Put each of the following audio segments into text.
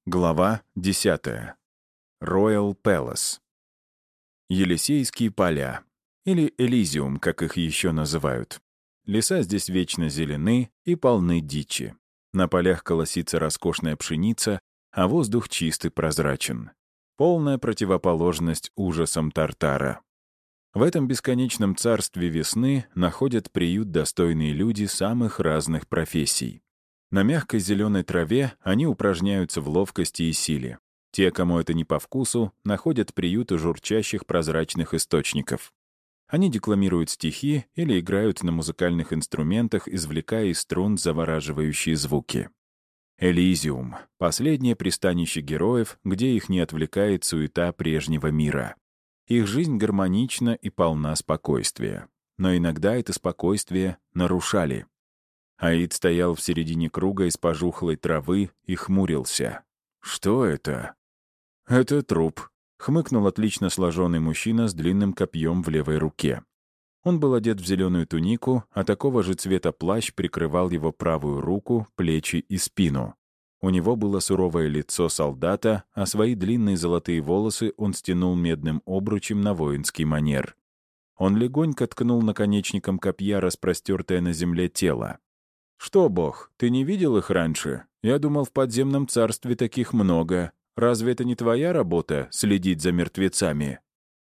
Глава 10. Royal Palace. Елисейские поля, или Элизиум, как их еще называют. Леса здесь вечно зелены и полны дичи. На полях колосится роскошная пшеница, а воздух чист и прозрачен. Полная противоположность ужасам Тартара. В этом бесконечном царстве весны находят приют достойные люди самых разных профессий. На мягкой зеленой траве они упражняются в ловкости и силе. Те, кому это не по вкусу, находят приют у журчащих прозрачных источников. Они декламируют стихи или играют на музыкальных инструментах, извлекая из струн завораживающие звуки. Элизиум — последнее пристанище героев, где их не отвлекает суета прежнего мира. Их жизнь гармонична и полна спокойствия. Но иногда это спокойствие нарушали. Аид стоял в середине круга из пожухлой травы и хмурился. «Что это?» «Это труп», — хмыкнул отлично сложенный мужчина с длинным копьем в левой руке. Он был одет в зеленую тунику, а такого же цвета плащ прикрывал его правую руку, плечи и спину. У него было суровое лицо солдата, а свои длинные золотые волосы он стянул медным обручем на воинский манер. Он легонько ткнул наконечником копья распростертое на земле тело. «Что, бог, ты не видел их раньше? Я думал, в подземном царстве таких много. Разве это не твоя работа — следить за мертвецами?»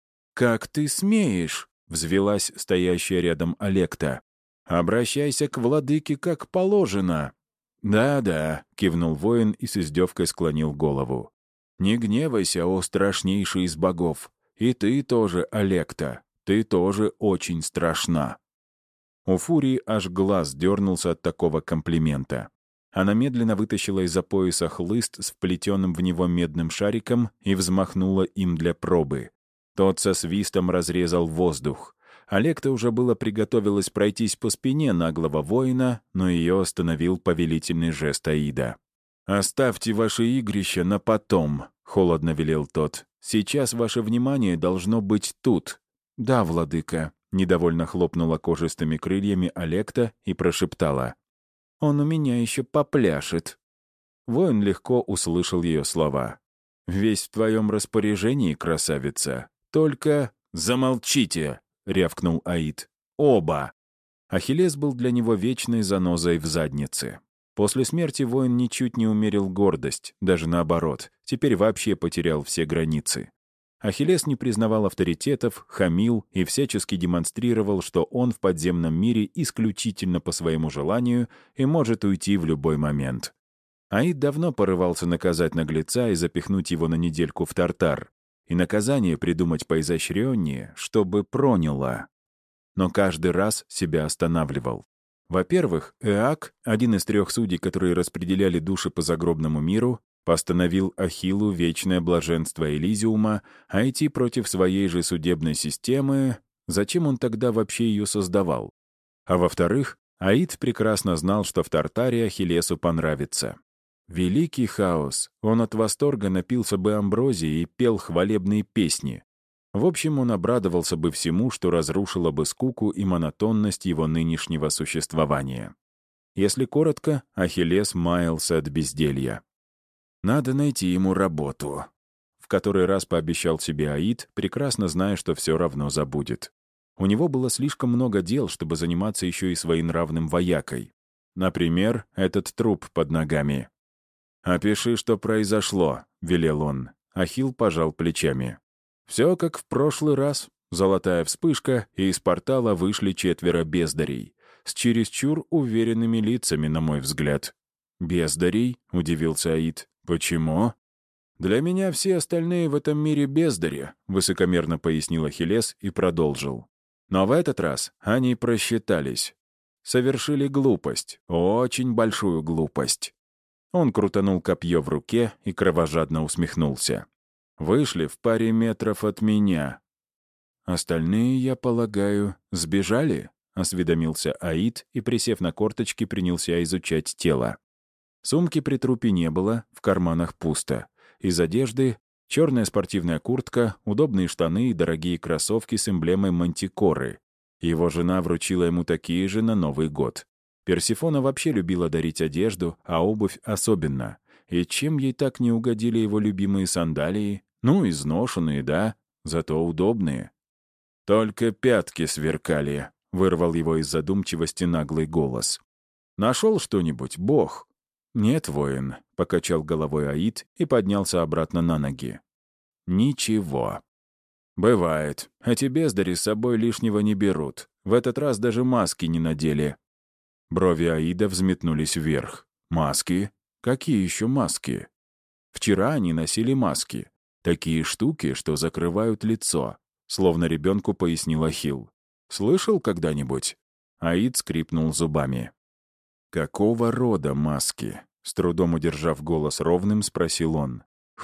«Как ты смеешь?» — взвелась стоящая рядом Алекта. «Обращайся к владыке, как положено». «Да-да», — кивнул воин и с издевкой склонил голову. «Не гневайся, о страшнейший из богов. И ты тоже, Алекта. Ты тоже очень страшна». У Фурии аж глаз дернулся от такого комплимента. Она медленно вытащила из-за пояса хлыст с вплетенным в него медным шариком и взмахнула им для пробы. Тот со свистом разрезал воздух. Алекта уже было приготовилась пройтись по спине наглого воина, но ее остановил повелительный жест Аида. «Оставьте ваше игрище на потом», — холодно велел тот. «Сейчас ваше внимание должно быть тут». «Да, владыка», — недовольно хлопнула кожистыми крыльями Алекта и прошептала. «Он у меня еще попляшет». Воин легко услышал ее слова. «Весь в твоем распоряжении, красавица. Только замолчите!» — рявкнул Аид. «Оба!» Ахиллес был для него вечной занозой в заднице. После смерти воин ничуть не умерил гордость, даже наоборот, теперь вообще потерял все границы. Ахиллес не признавал авторитетов, хамил и всячески демонстрировал, что он в подземном мире исключительно по своему желанию и может уйти в любой момент. Аид давно порывался наказать наглеца и запихнуть его на недельку в Тартар, и наказание придумать поизощреннее, чтобы проняло. Но каждый раз себя останавливал. Во-первых, Эак, один из 3 судей, которые распределяли души по загробному миру, постановил Ахиллу вечное блаженство Элизиума, а идти против своей же судебной системы, зачем он тогда вообще ее создавал? А во-вторых, Аид прекрасно знал, что в Тартаре Ахиллесу понравится. Великий хаос, он от восторга напился бы амброзии и пел хвалебные песни. В общем, он обрадовался бы всему, что разрушило бы скуку и монотонность его нынешнего существования. Если коротко, Ахиллес маялся от безделья. «Надо найти ему работу», — в который раз пообещал себе Аид, прекрасно зная, что все равно забудет. У него было слишком много дел, чтобы заниматься еще и своенравным воякой. Например, этот труп под ногами. «Опиши, что произошло», — велел он. Ахилл пожал плечами. «Все как в прошлый раз. Золотая вспышка, и из портала вышли 4 бездарей. С чересчур уверенными лицами, на мой взгляд». «Бездарей?» — удивился Аид. «Почему?» «Для меня все остальные в этом мире бездари», — высокомерно пояснил Ахиллес и продолжил. «Но в этот раз они просчитались. Совершили глупость, очень большую глупость». Он крутанул копье в руке и кровожадно усмехнулся. «Вышли в паре метров от меня». «Остальные, я полагаю, сбежали?» — осведомился Аид и, присев на корточки, принялся изучать тело. Сумки при трупе не было, в карманах пусто. Из одежды — черная спортивная куртка, удобные штаны и дорогие кроссовки с эмблемой Мантикоры. Его жена вручила ему такие же на Новый год. Персифона вообще любила дарить одежду, а обувь особенно. И чем ей так не угодили его любимые сандалии? Ну, изношенные, да, зато удобные. «Только пятки сверкали», — вырвал его из задумчивости наглый голос. «Нашел что-нибудь, бог?» «Нет, воин», — покачал головой Аид и поднялся обратно на ноги. «Ничего». «Бывает. Эти бездари с собой лишнего не берут. В этот раз даже маски не надели». Брови Аида взметнулись вверх. «Маски? Какие еще маски?» «Вчера они носили маски. Такие штуки, что закрывают лицо», — словно ребенку пояснил Ахилл. «Слышал когда-нибудь?» Аид скрипнул зубами. «Какого рода маски?» — с трудом удержав голос ровным, спросил он.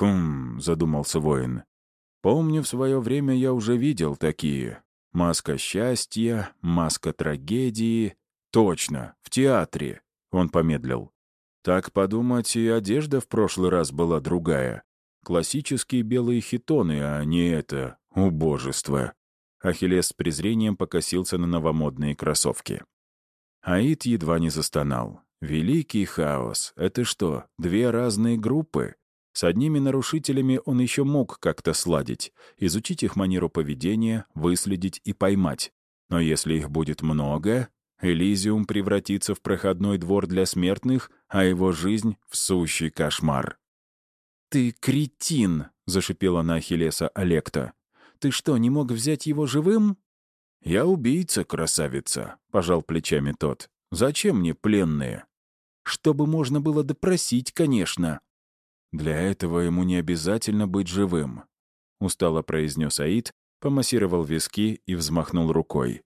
Задумался воин. «Помню, в свое время я уже видел такие. Маска счастья, маска трагедии. Точно, в театре», — он помедлил. «Так подумать, и одежда в прошлый раз была другая. Классические белые хитоны, а не это убожество». Ахиллес с презрением покосился на новомодные кроссовки. Аид едва не застонал. «Великий хаос! Это что, две разные группы?» С одними нарушителями он еще мог как-то сладить, изучить их манеру поведения, выследить и поймать. Но если их будет много, Элизиум превратится в проходной двор для смертных, а его жизнь — в сущий кошмар. «Ты кретин!» — зашипела на Ахиллеса Алекта. «Ты что, не мог взять его живым?» «Я убийца, красавица», — пожал плечами тот. «Зачем мне пленные?» «Чтобы можно было допросить, конечно». «Для этого ему не обязательно быть живым», — устало произнес Аид, помассировал виски и взмахнул рукой.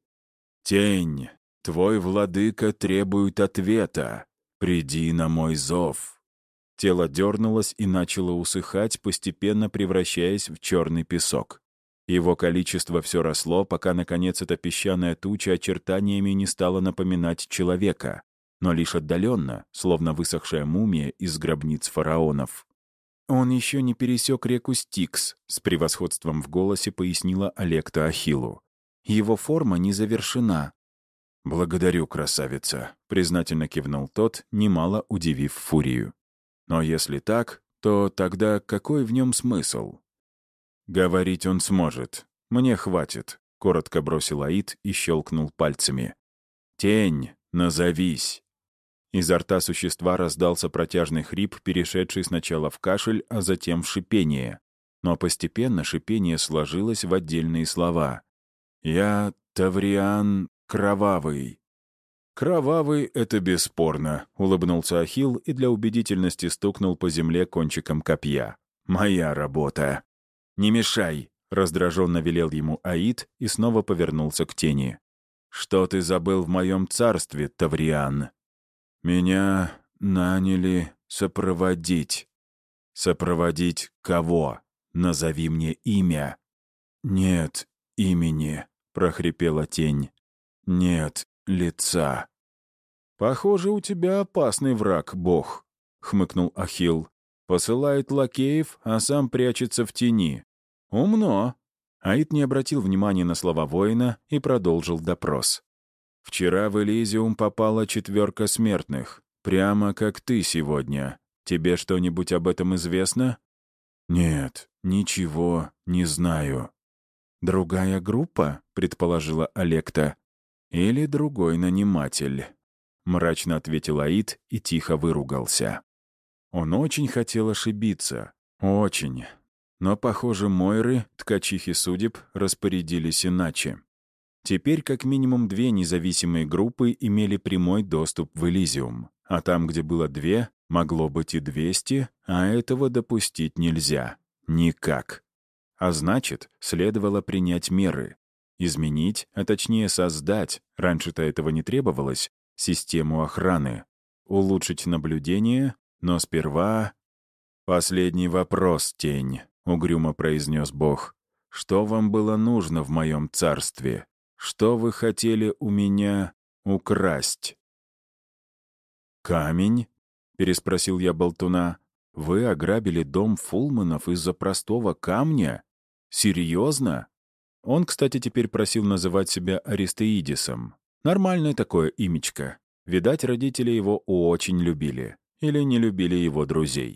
«Тень, твой владыка требует ответа. Приди на мой зов». Тело дернулось и начало усыхать, постепенно превращаясь в черный песок. Его количество все росло, пока, наконец, эта песчаная туча очертаниями не стала напоминать человека, но лишь отдаленно, словно высохшая мумия из гробниц фараонов. «Он еще не пересек реку Стикс», — с превосходством в голосе пояснила Алекта Ахиллу. «Его форма не завершена». «Благодарю, красавица», — признательно кивнул тот, немало удивив Фурию. «Но если так, то тогда какой в нем смысл?» «Говорить он сможет. Мне хватит», — коротко бросил Аид и щелкнул пальцами. «Тень, назовись». Изо рта существа раздался протяжный хрип, перешедший сначала в кашель, а затем в шипение. Но постепенно шипение сложилось в отдельные слова. «Я Тавриан Кровавый». «Кровавый — это бесспорно», — улыбнулся Ахилл и для убедительности стукнул по земле кончиком копья. «Моя работа». «Не мешай», — раздраженно велел ему Аид и снова повернулся к тени. «Что ты забыл в моем царстве, Тавриан?» «Меня наняли сопроводить». «Сопроводить кого? Назови мне имя». «Нет имени», — прохрипела тень. «Нет лица». «Похоже, у тебя опасный враг, бог», — хмыкнул Ахилл. «Посылает лакеев, а сам прячется в тени. Умно». Аид не обратил внимания на слова воина и продолжил допрос. «Вчера в Элизиум попала 4 смертных, прямо как ты сегодня. Тебе что-нибудь об этом известно?» «Нет, ничего не знаю». «Другая группа?» — предположила Алекта. «Или другой наниматель», — мрачно ответил Аид и тихо выругался. Он очень хотел ошибиться. Очень. Но, похоже, Мойры, ткачихи судеб, распорядились иначе. Теперь как минимум 2 независимые группы имели прямой доступ в Элизиум, а там, где было 2, могло быть и 200, а этого допустить нельзя. Никак. А значит, следовало принять меры. Изменить, а точнее создать, раньше-то этого не требовалось, систему охраны. Улучшить наблюдение, но сперва... «Последний вопрос, тень», — угрюмо произнес Бог. «Что вам было нужно в моем царстве? Что вы хотели у меня украсть?» «Камень?» — переспросил я болтуна. «Вы ограбили дом Фулманов из-за простого камня? Серьезно?» Он, кстати, теперь просил называть себя Аристеидисом. Нормальное такое имечко. Видать, родители его очень любили. Или не любили его друзей.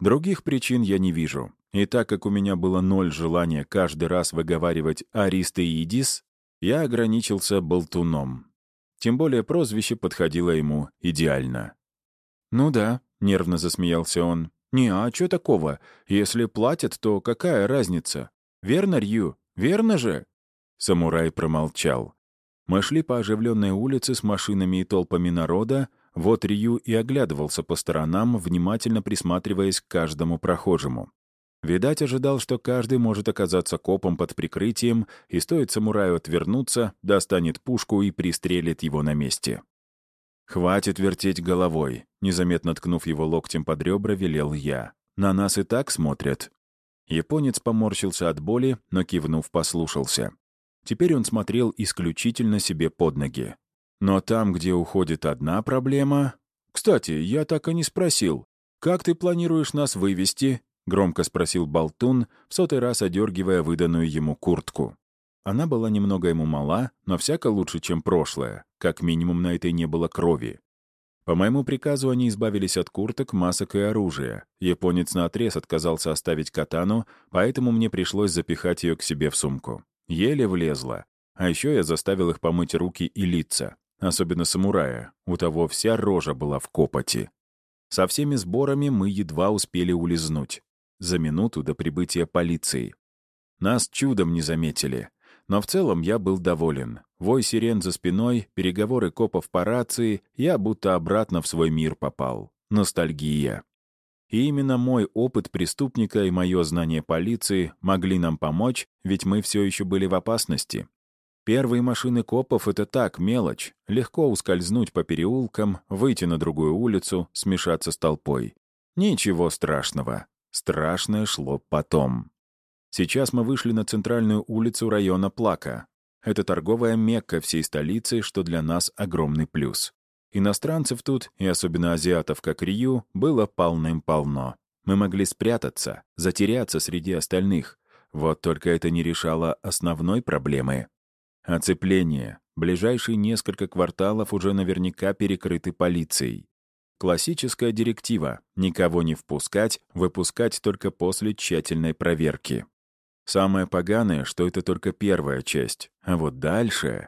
Других причин я не вижу. И так как у меня было 0 желания каждый раз выговаривать «Аристеидис», я ограничился болтуном. Тем более прозвище подходило ему идеально. «Ну да», — нервно засмеялся он. «Не, а чё такого? Если платят, то какая разница? Верно, Рью? Верно же?» Самурай промолчал. Мы шли по оживленной улице с машинами и толпами народа, вот Рью и оглядывался по сторонам, внимательно присматриваясь к каждому прохожему. Видать, ожидал, что каждый может оказаться копом под прикрытием, и стоит самураю отвернуться, достанет пушку и пристрелит его на месте. «Хватит вертеть головой», — незаметно ткнув его локтем под ребра, велел я. «На нас и так смотрят». Японец поморщился от боли, но, кивнув, послушался. Теперь он смотрел исключительно себе под ноги. Но там, где уходит одна проблема... «Кстати, я так и не спросил. Как ты планируешь нас вывести?» — громко спросил болтун, в 100-й раз одергивая выданную ему куртку. Она была немного ему мала, но всяко лучше, чем прошлое. Как минимум, на этой не было крови. По моему приказу они избавились от курток, масок и оружия. Японец наотрез отказался оставить катану, поэтому мне пришлось запихать ее к себе в сумку. Еле влезла. А еще я заставил их помыть руки и лица. Особенно самурая. У того вся рожа была в копоти. Со всеми сборами мы едва успели улизнуть. За минуту до прибытия полиции. Нас чудом не заметили. Но в целом я был доволен. Вой сирен за спиной, переговоры копов по рации, я будто обратно в свой мир попал. Ностальгия. И именно мой опыт преступника и мое знание полиции могли нам помочь, ведь мы все еще были в опасности. Первые машины копов — это так, мелочь. Легко ускользнуть по переулкам, выйти на другую улицу, смешаться с толпой. Ничего страшного. Страшное шло потом. Сейчас мы вышли на центральную улицу района Плака. Это торговая мекка всей столицы, что для нас огромный плюс. Иностранцев тут, и особенно азиатов, как Рью, было полным-полно. Мы могли спрятаться, затеряться среди остальных. Вот только это не решало основной проблемы. Оцепление. Ближайшие несколько кварталов уже наверняка перекрыты полицией. Классическая директива — никого не впускать, выпускать только после тщательной проверки. Самое поганое, что это только первая часть, а вот дальше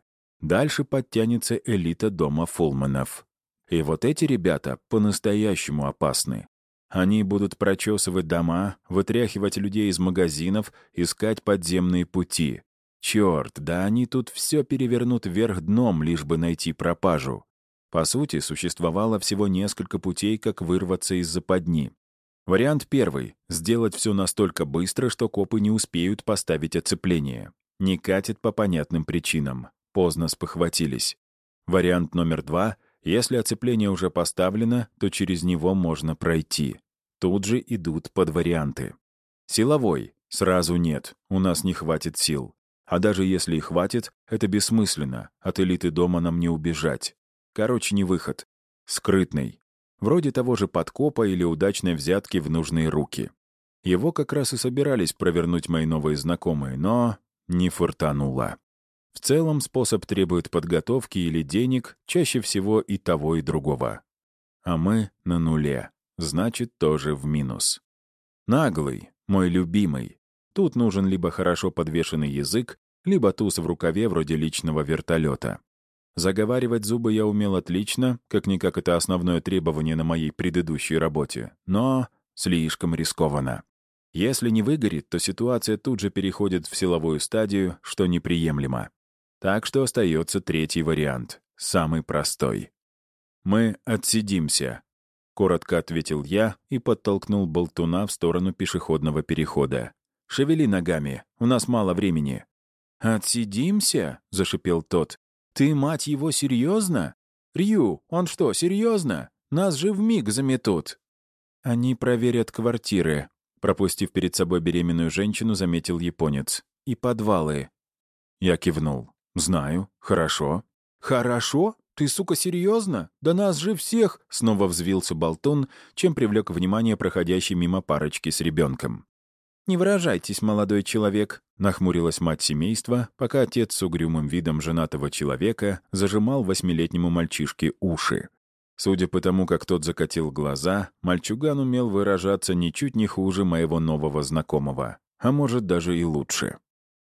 подтянется элита дома Фулманов. И вот эти ребята по-настоящему опасны. Они будут прочесывать дома, вытряхивать людей из магазинов, искать подземные пути. Черт, да они тут все перевернут вверх дном, лишь бы найти пропажу. По сути, существовало всего несколько путей, как вырваться из западни. Вариант первый — сделать все настолько быстро, что копы не успеют поставить оцепление. Не катит по понятным причинам. Поздно спохватились. Вариант номер 2 — если оцепление уже поставлено, то через него можно пройти. Тут же идут подварианты. Силовой — сразу нет, у нас не хватит сил. А даже если и хватит, это бессмысленно, от элиты дома нам не убежать. Короче, не выход. Скрытный. Вроде того же подкопа или удачной взятки в нужные руки. Его как раз и собирались провернуть мои новые знакомые, но не фартануло. В целом способ требует подготовки или денег, чаще всего и того, и другого. А мы на нуле, значит, тоже в минус. Наглый, мой любимый. Тут нужен либо хорошо подвешенный язык, либо туз в рукаве вроде личного вертолета. Заговаривать зубы я умел отлично, как-никак это основное требование на моей предыдущей работе, но слишком рискованно. Если не выгорит, то ситуация тут же переходит в силовую стадию, что неприемлемо. Так что остается третий вариант, самый простой. «Мы отсидимся», — коротко ответил я и подтолкнул болтуна в сторону пешеходного перехода. «Шевели ногами, у нас мало времени». «Отсидимся?» — зашипел тот. «Ты, мать его, серьезно? Рью, он что, серьезно? Нас же вмиг заметут». «Они проверят квартиры», — пропустив перед собой беременную женщину, заметил японец. «И подвалы». Я кивнул. «Знаю. Хорошо». «Хорошо? Ты, сука, серьезно? Да нас же всех...» — снова взвился болтун, чем привлек внимание проходящей мимо парочки с ребенком. «Не выражайтесь, молодой человек», — нахмурилась мать семейства, пока отец с угрюмым видом женатого человека зажимал 8-летнему мальчишке уши. Судя по тому, как тот закатил глаза, мальчуган умел выражаться ничуть не хуже моего нового знакомого, а может, даже и лучше.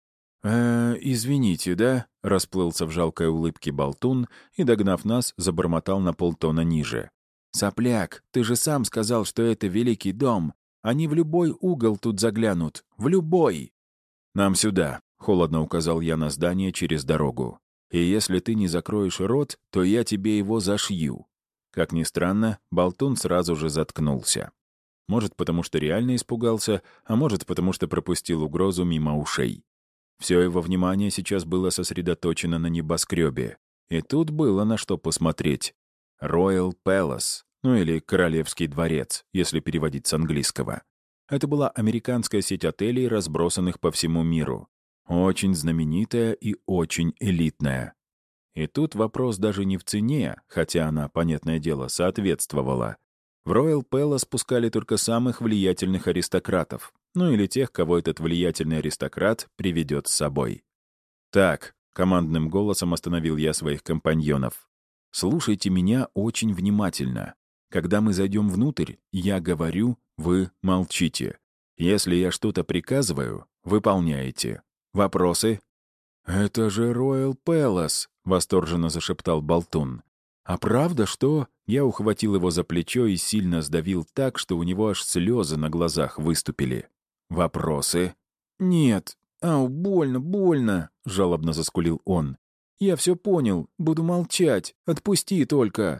«Извините, да?» — расплылся в жалкой улыбке болтун и, догнав нас, забормотал на полтона ниже. «Сопляк, ты же сам сказал, что это великий дом. Они в любой угол тут заглянут. В любой!» «Нам сюда», — холодно указал я на здание через дорогу. «И если ты не закроешь рот, то я тебе его зашью». Как ни странно, болтун сразу же заткнулся. Может, потому что реально испугался, а может, потому что пропустил угрозу мимо ушей. Все его внимание сейчас было сосредоточено на небоскребе. И тут было на что посмотреть. Royal Palace, ну или Королевский дворец, если переводить с английского. Это была американская сеть отелей, разбросанных по всему миру. Очень знаменитая и очень элитная. И тут вопрос даже не в цене, хотя она, понятное дело, соответствовала. В Royal Palace пускали только самых влиятельных аристократов, ну или тех, кого этот влиятельный аристократ приведет с собой. «Так», — командным голосом остановил я своих компаньонов, «слушайте меня очень внимательно. Когда мы зайдем внутрь, я говорю, вы молчите. Если я что-то приказываю, выполняете. Вопросы?» «Это же Royal Palace», — восторженно зашептал болтун. «А правда, что...» Я ухватил его за плечо и сильно сдавил так, что у него аж слезы на глазах выступили. «Вопросы?» «Нет. Ау, больно, больно», — жалобно заскулил он. «Я все понял. Буду молчать. Отпусти только».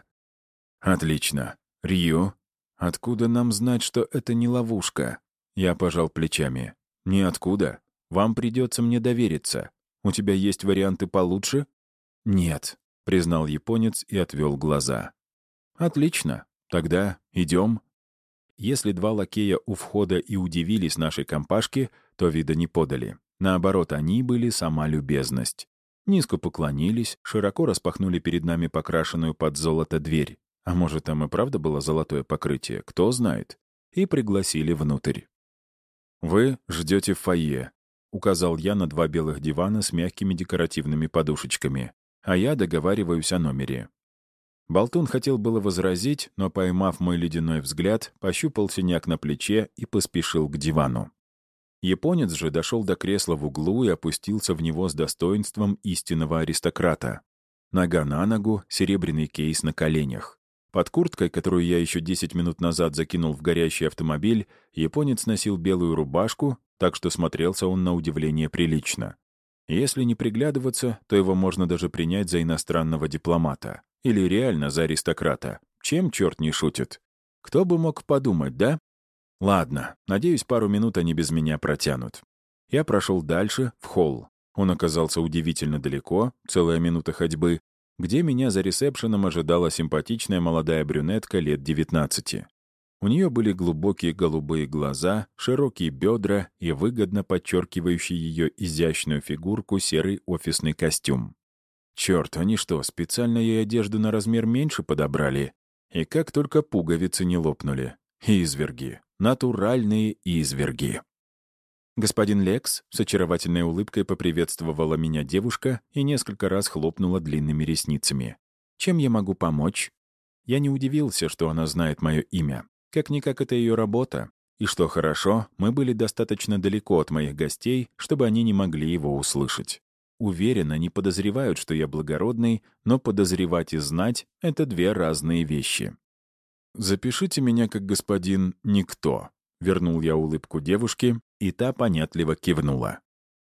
«Отлично. Рью, откуда нам знать, что это не ловушка?» Я пожал плечами. «Ниоткуда. Вам придется мне довериться. У тебя есть варианты получше?» «Нет», — признал японец и отвел глаза. «Отлично. Тогда идем». Если два лакея у входа и удивились нашей компашке, то вида не подали. Наоборот, они были сама любезность. Низко поклонились, широко распахнули перед нами покрашенную под золото дверь. А может, там и правда было золотое покрытие, кто знает. И пригласили внутрь. «Вы ждете в фойе», — указал я на два белых дивана с мягкими декоративными подушечками. «А я договариваюсь о номере». Болтун хотел было возразить, но, поймав мой ледяной взгляд, пощупал синяк на плече и поспешил к дивану. Японец же дошел до кресла в углу и опустился в него с достоинством истинного аристократа. Нога на ногу, серебряный кейс на коленях. Под курткой, которую я еще 10 минут назад закинул в горящий автомобиль, японец носил белую рубашку, так что смотрелся он на удивление прилично. Если не приглядываться, то его можно даже принять за иностранного дипломата. Или реально за аристократа. Чем черт не шутит? Кто бы мог подумать, да? Ладно, надеюсь, пару минут они без меня протянут. Я прошел дальше, в холл. Он оказался удивительно далеко, целая минута ходьбы, где меня за ресепшеном ожидала симпатичная молодая брюнетка лет 19. У нее были глубокие голубые глаза, широкие бедра и выгодно подчеркивающий ее изящную фигурку серый офисный костюм. Черт, они что, специально ей одежду на размер меньше подобрали? И как только пуговицы не лопнули. Изверги. Натуральные изверги. «Господин Лекс», — с очаровательной улыбкой поприветствовала меня девушка и несколько раз хлопнула длинными ресницами. «Чем я могу помочь?» Я не удивился, что она знает мое имя. Как-никак это ее работа. И что хорошо, мы были достаточно далеко от моих гостей, чтобы они не могли его услышать. Уверен, они подозревают, что я благородный, но подозревать и знать — это две разные вещи. «Запишите меня как господин Никто», — вернул я улыбку девушке, и та понятливо кивнула.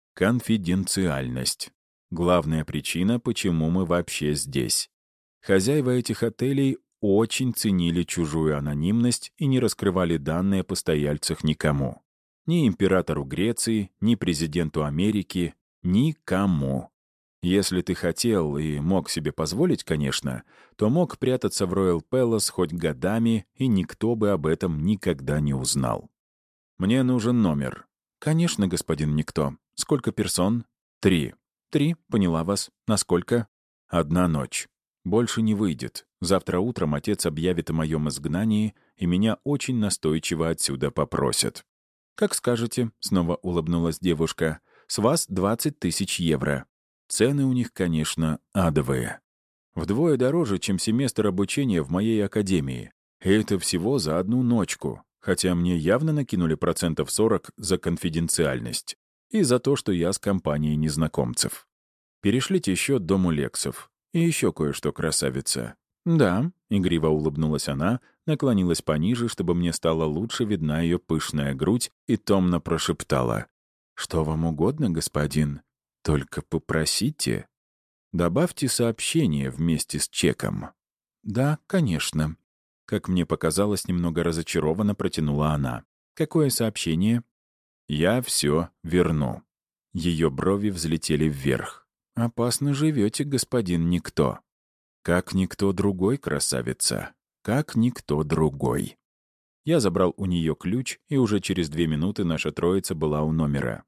Конфиденциальность. Главная причина, почему мы вообще здесь. Хозяева этих отелей очень ценили чужую анонимность и не раскрывали данные о постояльцах никому. Ни императору Греции, ни президенту Америки, никому. Если ты хотел и мог себе позволить, конечно, то мог прятаться в Royal Palace хоть годами, и никто бы об этом никогда не узнал. «Мне нужен номер». «Конечно, господин Никто. Сколько персон?» «3». «3, поняла вас. Насколько?» «1 ночь. Больше не выйдет. Завтра утром отец объявит о моем изгнании, и меня очень настойчиво отсюда попросят». «Как скажете», — снова улыбнулась девушка. «С вас 20 000 евро. Цены у них, конечно, адовые». Вдвое дороже, чем семестр обучения в моей академии. И это всего за одну ночку, хотя мне явно накинули 40% за конфиденциальность и за то, что я с компанией незнакомцев. Перешлите счет дому Лексов. И еще кое-что, красавица. Да, игриво улыбнулась она, наклонилась пониже, чтобы мне стала лучше видна ее пышная грудь, и томно прошептала. «Что вам угодно, господин? Только попросите. Добавьте сообщение вместе с чеком». «Да, конечно». Как мне показалось, немного разочарованно протянула она. «Какое сообщение?» «Я все верну». Ее брови взлетели вверх. «Опасно живете, господин Никто». «Как никто другой, красавица. Как никто другой». Я забрал у нее ключ, и уже через 2 минуты наша троица была у номера.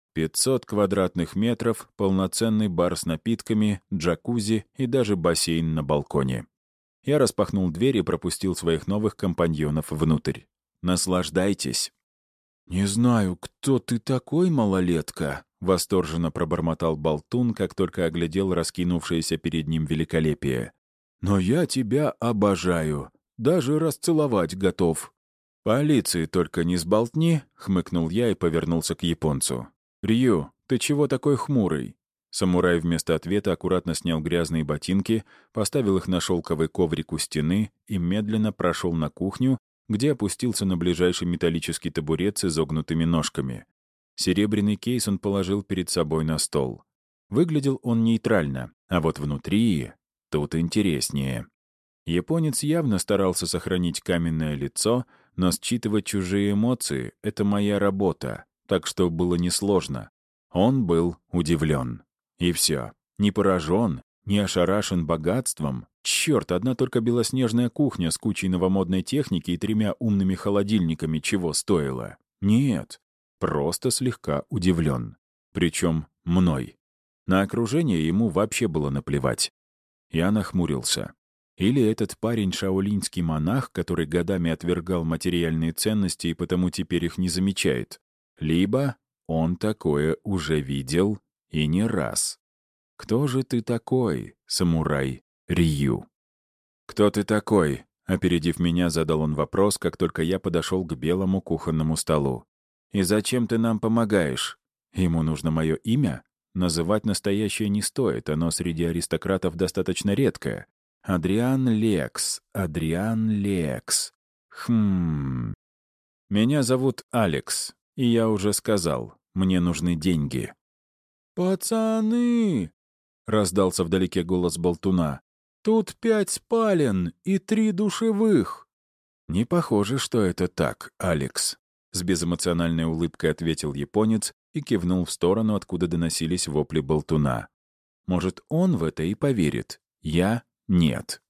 500 квадратных метров, полноценный бар с напитками, джакузи и даже бассейн на балконе. Я распахнул дверь и пропустил своих новых компаньонов внутрь. «Наслаждайтесь». «Не знаю, кто ты такой, малолетка», — восторженно пробормотал болтун, как только оглядел раскинувшееся перед ним великолепие. «Но я тебя обожаю. Даже расцеловать готов». «Полиции только не сболтни», — хмыкнул я и повернулся к японцу. «Рью, ты чего такой хмурый?» Самурай вместо ответа аккуратно снял грязные ботинки, поставил их на шелковый коврик у стены и медленно прошел на кухню, где опустился на ближайший металлический табурет с изогнутыми ножками. Серебряный кейс он положил перед собой на стол. Выглядел он нейтрально, а вот внутри тут интереснее. Японец явно старался сохранить каменное лицо, но считывать чужие эмоции — это моя работа, так что было несложно. Он был удивлен. И все. Не поражен, не ошарашен богатством. Черт, одна только белоснежная кухня с кучей новомодной техники и 3 умными холодильниками чего стоила. Нет, просто слегка удивлен. Причем мной. На окружение ему вообще было наплевать. Я нахмурился. Или этот парень шаолиньский монах, который годами отвергал материальные ценности и потому теперь их не замечает. Либо он такое уже видел и не раз. «Кто же ты такой, самурай Рью?» «Кто ты такой?» Опередив меня, задал он вопрос, как только я подошел к белому кухонному столу. «И зачем ты нам помогаешь? Ему нужно мое имя? Называть настоящее не стоит, оно среди аристократов достаточно редкое. Адриан Лекс, Адриан Лекс. Меня зовут Алекс, и я уже сказал, мне нужны деньги». «Пацаны!» — раздался вдалеке голос болтуна. «Тут 5 спален и 3 душевых». «Не похоже, что это так, Алекс», — с безэмоциональной улыбкой ответил японец и кивнул в сторону, откуда доносились вопли болтуна. «Может, он в это и поверит. Я — нет».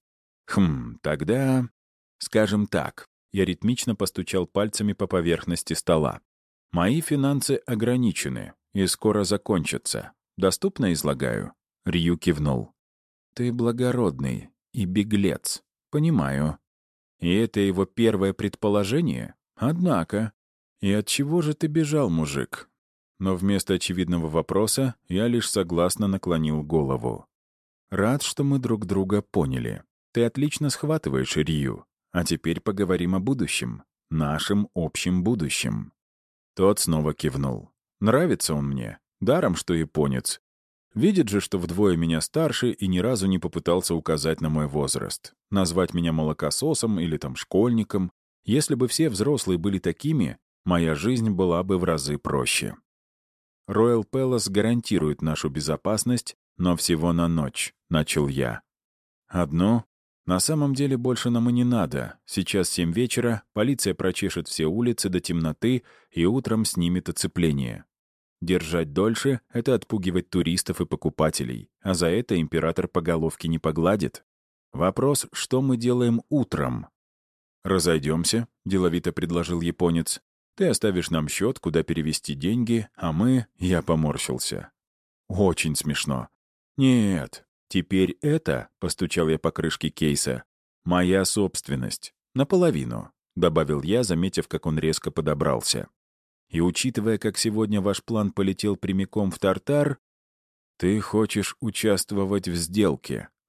Тогда... Скажем так, я ритмично постучал пальцами по поверхности стола. «Мои финансы ограничены и скоро закончатся. Доступно излагаю?» Рью кивнул. «Ты благородный и беглец. Понимаю. И это его первое предположение? Однако. И от чего же ты бежал, мужик?» Но вместо очевидного вопроса я лишь согласно наклонил голову. «Рад, что мы друг друга поняли. Ты отлично схватываешь, Рью. А теперь поговорим о будущем. Нашем общем будущем». Тот снова кивнул. «Нравится он мне. Даром, что японец. Видит же, что вдвое меня старше и ни разу не попытался указать на мой возраст. Назвать меня молокососом или там школьником. Если бы все взрослые были такими, моя жизнь была бы в разы проще. Royal Palace гарантирует нашу безопасность, но всего на ночь», — начал я. «Одну? На самом деле больше нам и не надо. Сейчас 7 вечера, полиция прочешет все улицы до темноты и утром снимет оцепление. Держать дольше — это отпугивать туристов и покупателей, а за это император по головке не погладит. Вопрос, что мы делаем утром?» «Разойдемся», — деловито предложил японец. «Ты оставишь нам счет, куда перевести деньги, а мы...» — я поморщился. «Очень смешно». «Нет, теперь это...» — постучал я по крышке кейса. «Моя собственность. Наполовину», — добавил я, заметив, как он резко подобрался. «И учитывая, как сегодня ваш план полетел прямиком в тартар...» «Ты хочешь участвовать в сделке»,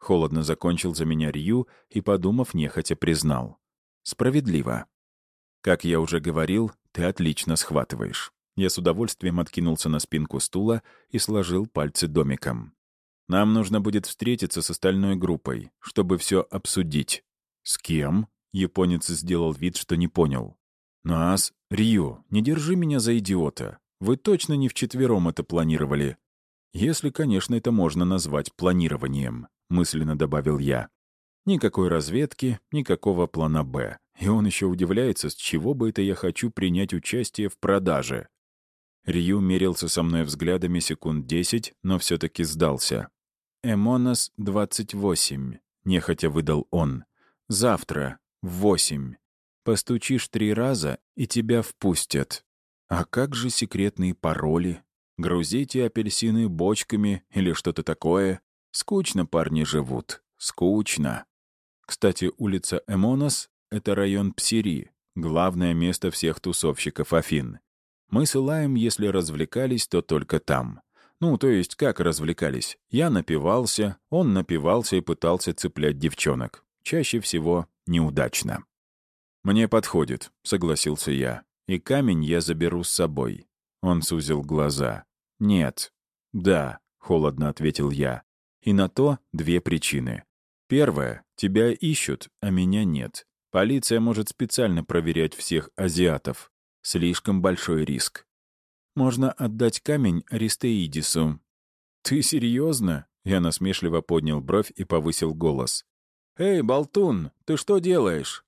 Холодно закончил за меня Рью и, подумав, нехотя признал. Справедливо. Как я уже говорил, ты отлично схватываешь. Я с удовольствием откинулся на спинку стула и сложил пальцы домиком. Нам нужно будет встретиться с остальной группой, чтобы все обсудить. С кем? Японец сделал вид, что не понял. Нас? Рью, не держи меня за идиота. Вы точно не вчетвером это планировали. Если, конечно, это можно назвать планированием, мысленно добавил я. Никакой разведки, никакого плана «Б». И он еще удивляется, с чего бы это я хочу принять участие в продаже. Рью мерился со мной взглядами секунд 10, но все-таки сдался. «Эмонос 28», — нехотя выдал он. «Завтра, в 8. Постучишь 3 раза, и тебя впустят. А как же секретные пароли? Грузите апельсины бочками или что-то такое? Скучно парни живут. Скучно». Кстати, улица Эмонос — это район Псири, главное место всех тусовщиков Афин. Мы с Илаем, если развлекались, то только там. Ну, то есть, как развлекались? Я напивался, он напивался и пытался цеплять девчонок. Чаще всего неудачно. «Мне подходит», — согласился я. «И камень я заберу с собой». Он сузил глаза. «Нет». «Да», — холодно ответил я. «И на то 2 причины. Первое. Тебя ищут, а меня нет. Полиция может специально проверять всех азиатов. Слишком большой риск. Можно отдать камень Аристеидису». «Ты серьезно?» Я насмешливо поднял бровь и повысил голос. «Эй, болтун, ты что делаешь?»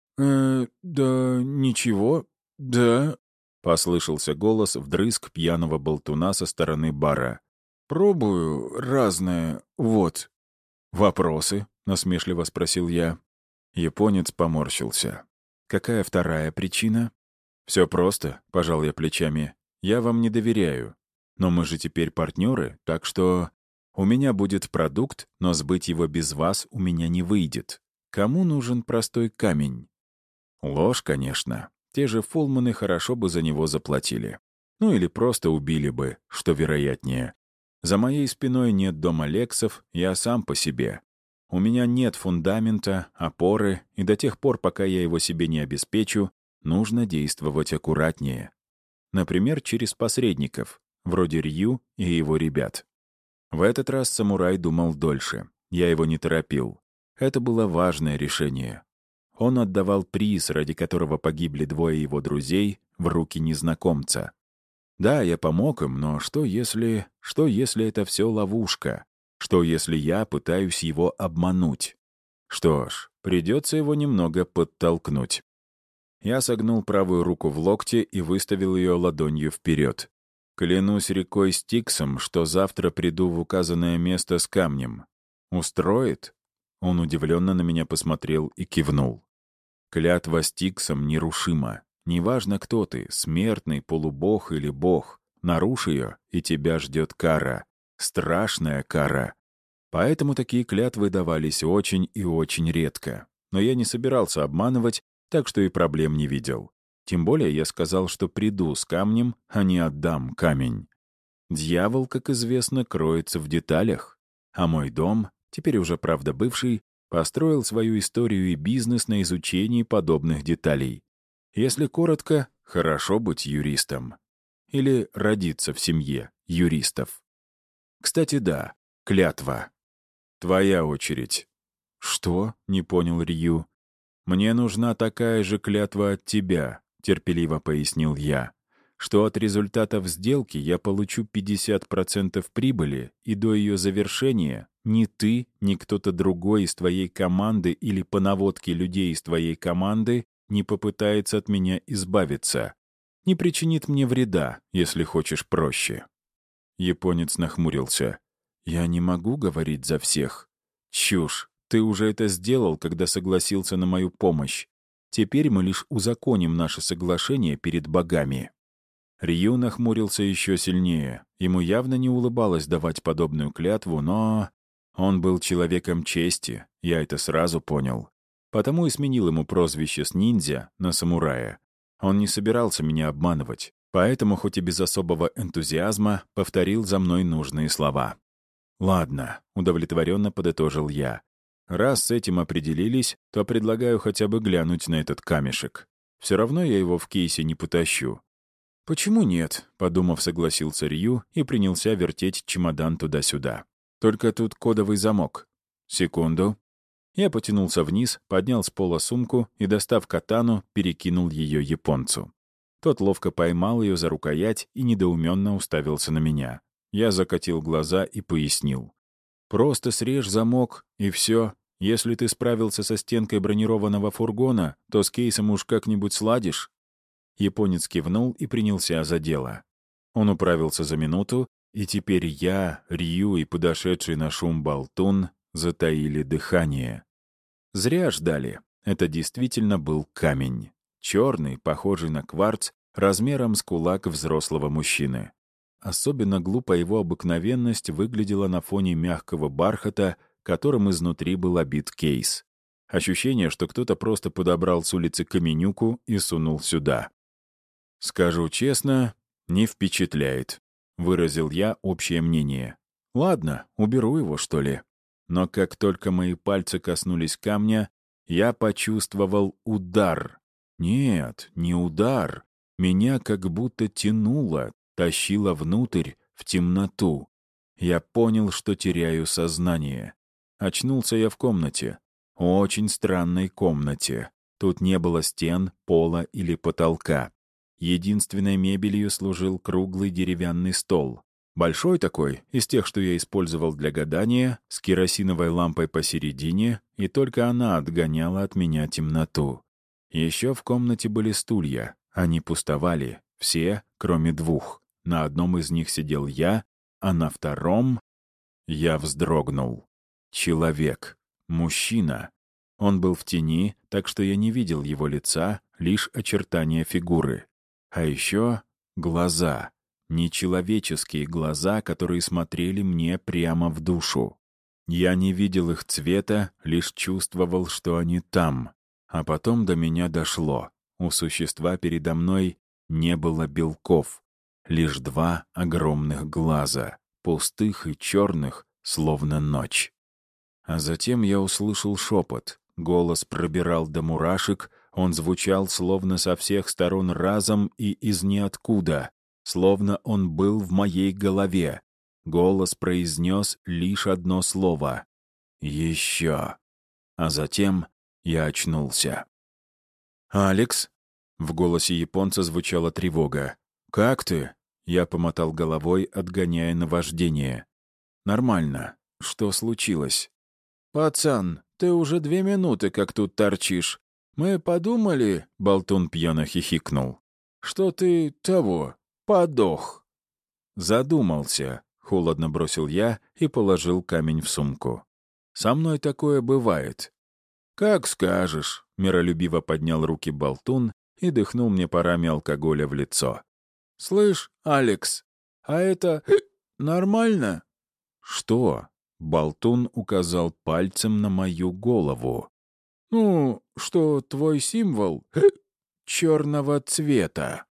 Да ничего, да», — послышался голос вдрызг пьяного болтуна со стороны бара. «Пробую разное, вот». «Вопросы?» — насмешливо спросил я. Японец поморщился. «Какая вторая причина?» «Все просто», — пожал я плечами. «Я вам не доверяю. Но мы же теперь партнеры, так что у меня будет продукт, но сбыть его без вас у меня не выйдет. Кому нужен простой камень?» Ложь, конечно. Те же фулманы хорошо бы за него заплатили. Ну или просто убили бы, что вероятнее. За моей спиной нет дома Лексов, я сам по себе. У меня нет фундамента, опоры, и до тех пор, пока я его себе не обеспечу, нужно действовать аккуратнее. Например, через посредников, вроде Рью и его ребят. В этот раз самурай думал дольше. Я его не торопил. Это было важное решение. Он отдавал приз, ради которого погибли 2 его друзей, в руки незнакомца. Да, я помог им, но что если это все ловушка? Что если я пытаюсь его обмануть? Что ж, придется его немного подтолкнуть. Я согнул правую руку в локте и выставил ее ладонью вперед. Клянусь рекой Стиксом, что завтра приду в указанное место с камнем. Устроит? Он удивленно на меня посмотрел и кивнул. Клятва Стиксом нерушима. Неважно, кто ты, смертный, полубог или бог. Нарушь ее, и тебя ждет кара. Страшная кара. Поэтому такие клятвы давались очень и очень редко. Но я не собирался обманывать, так что и проблем не видел. Тем более я сказал, что приду с камнем, а не отдам камень. Дьявол, как известно, кроется в деталях. А мой дом, теперь уже, правда, бывший, построил свою историю и бизнес на изучении подобных деталей. Если коротко, хорошо быть юристом. Или родиться в семье юристов. Кстати, да, клятва. Твоя очередь. Что? — не понял Рью. Мне нужна такая же клятва от тебя, — терпеливо пояснил я, что от результатов сделки я получу 50% прибыли, и до ее завершения ни ты, ни кто-то другой из твоей команды или по наводке людей из твоей команды не попытается от меня избавиться. Не причинит мне вреда, если хочешь проще. Японец нахмурился. «Я не могу говорить за всех». «Чушь. Ты уже это сделал, когда согласился на мою помощь. Теперь мы лишь узаконим наше соглашение перед богами». Рью нахмурился еще сильнее. Ему явно не улыбалось давать подобную клятву, но он был человеком чести, я это сразу понял. Потому и сменил ему прозвище с ниндзя на самурая. Он не собирался меня обманывать, поэтому, хоть и без особого энтузиазма, повторил за мной нужные слова. «Ладно», — удовлетворенно подытожил я. «Раз с этим определились, то предлагаю хотя бы глянуть на этот камешек. Все равно я его в кейсе не потащу». «Почему нет?» — подумав, согласился Рью и принялся вертеть чемодан туда-сюда. «Только тут кодовый замок». «Секунду». Я потянулся вниз, поднял с пола сумку и, достав катану, перекинул ее японцу. Тот ловко поймал ее за рукоять и недоуменно уставился на меня. Я закатил глаза и пояснил. «Просто срежь замок, и все. Если ты справился со стенкой бронированного фургона, то с кейсом уж как-нибудь сладишь». Японец кивнул и принялся за дело. Он управился за минуту, и теперь я, Рью и подошедший на шум болтун затаили дыхание. Зря ждали. Это действительно был камень. Черный, похожий на кварц, размером с кулак взрослого мужчины. Особенно глупо его обыкновенность выглядела на фоне мягкого бархата, которым изнутри был обит кейс. Ощущение, что кто-то просто подобрал с улицы каменюку и сунул сюда. «Скажу честно, не впечатляет», — выразил я общее мнение. «Ладно, уберу его, что ли». Но как только мои пальцы коснулись камня, я почувствовал удар. Нет, не удар. Меня как будто тянуло, тащило внутрь, в темноту. Я понял, что теряю сознание. Очнулся я в комнате. Очень странной комнате. Тут не было стен, пола или потолка. Единственной мебелью служил круглый деревянный стол. Большой такой, из тех, что я использовал для гадания, с керосиновой лампой посередине, и только она отгоняла от меня темноту. Еще в комнате были стулья. Они пустовали, все, кроме двух. На одном из них сидел я, а на втором... Я вздрогнул. Человек. Мужчина. Он был в тени, так что я не видел его лица, лишь очертания фигуры. А еще глаза. Нечеловеческие глаза, которые смотрели мне прямо в душу. Я не видел их цвета, лишь чувствовал, что они там. А потом до меня дошло. У существа передо мной не было белков. Лишь два огромных глаза, пустых и черных, словно ночь. А затем я услышал шепот. Голос пробирал до мурашек, он звучал словно со всех сторон разом и из ниоткуда. Словно он был в моей голове. Голос произнес лишь одно слово. «Еще». А затем я очнулся. «Алекс?» В голосе японца звучала тревога. «Как ты?» Я помотал головой, отгоняя наваждение. «Нормально. Что случилось?» «Пацан, ты уже 2 минуты как тут торчишь. Мы подумали...» — болтун пьяно хихикнул. «Что ты того... подох». «Задумался», — холодно бросил я и положил камень в сумку. «Со мной такое бывает». «Как скажешь», — миролюбиво поднял руки болтун и дыхнул мне парами алкоголя в лицо. «Слышь, Алекс, а это нормально?» «Что?» — болтун указал пальцем на мою голову. «Ну, что твой символ черного цвета».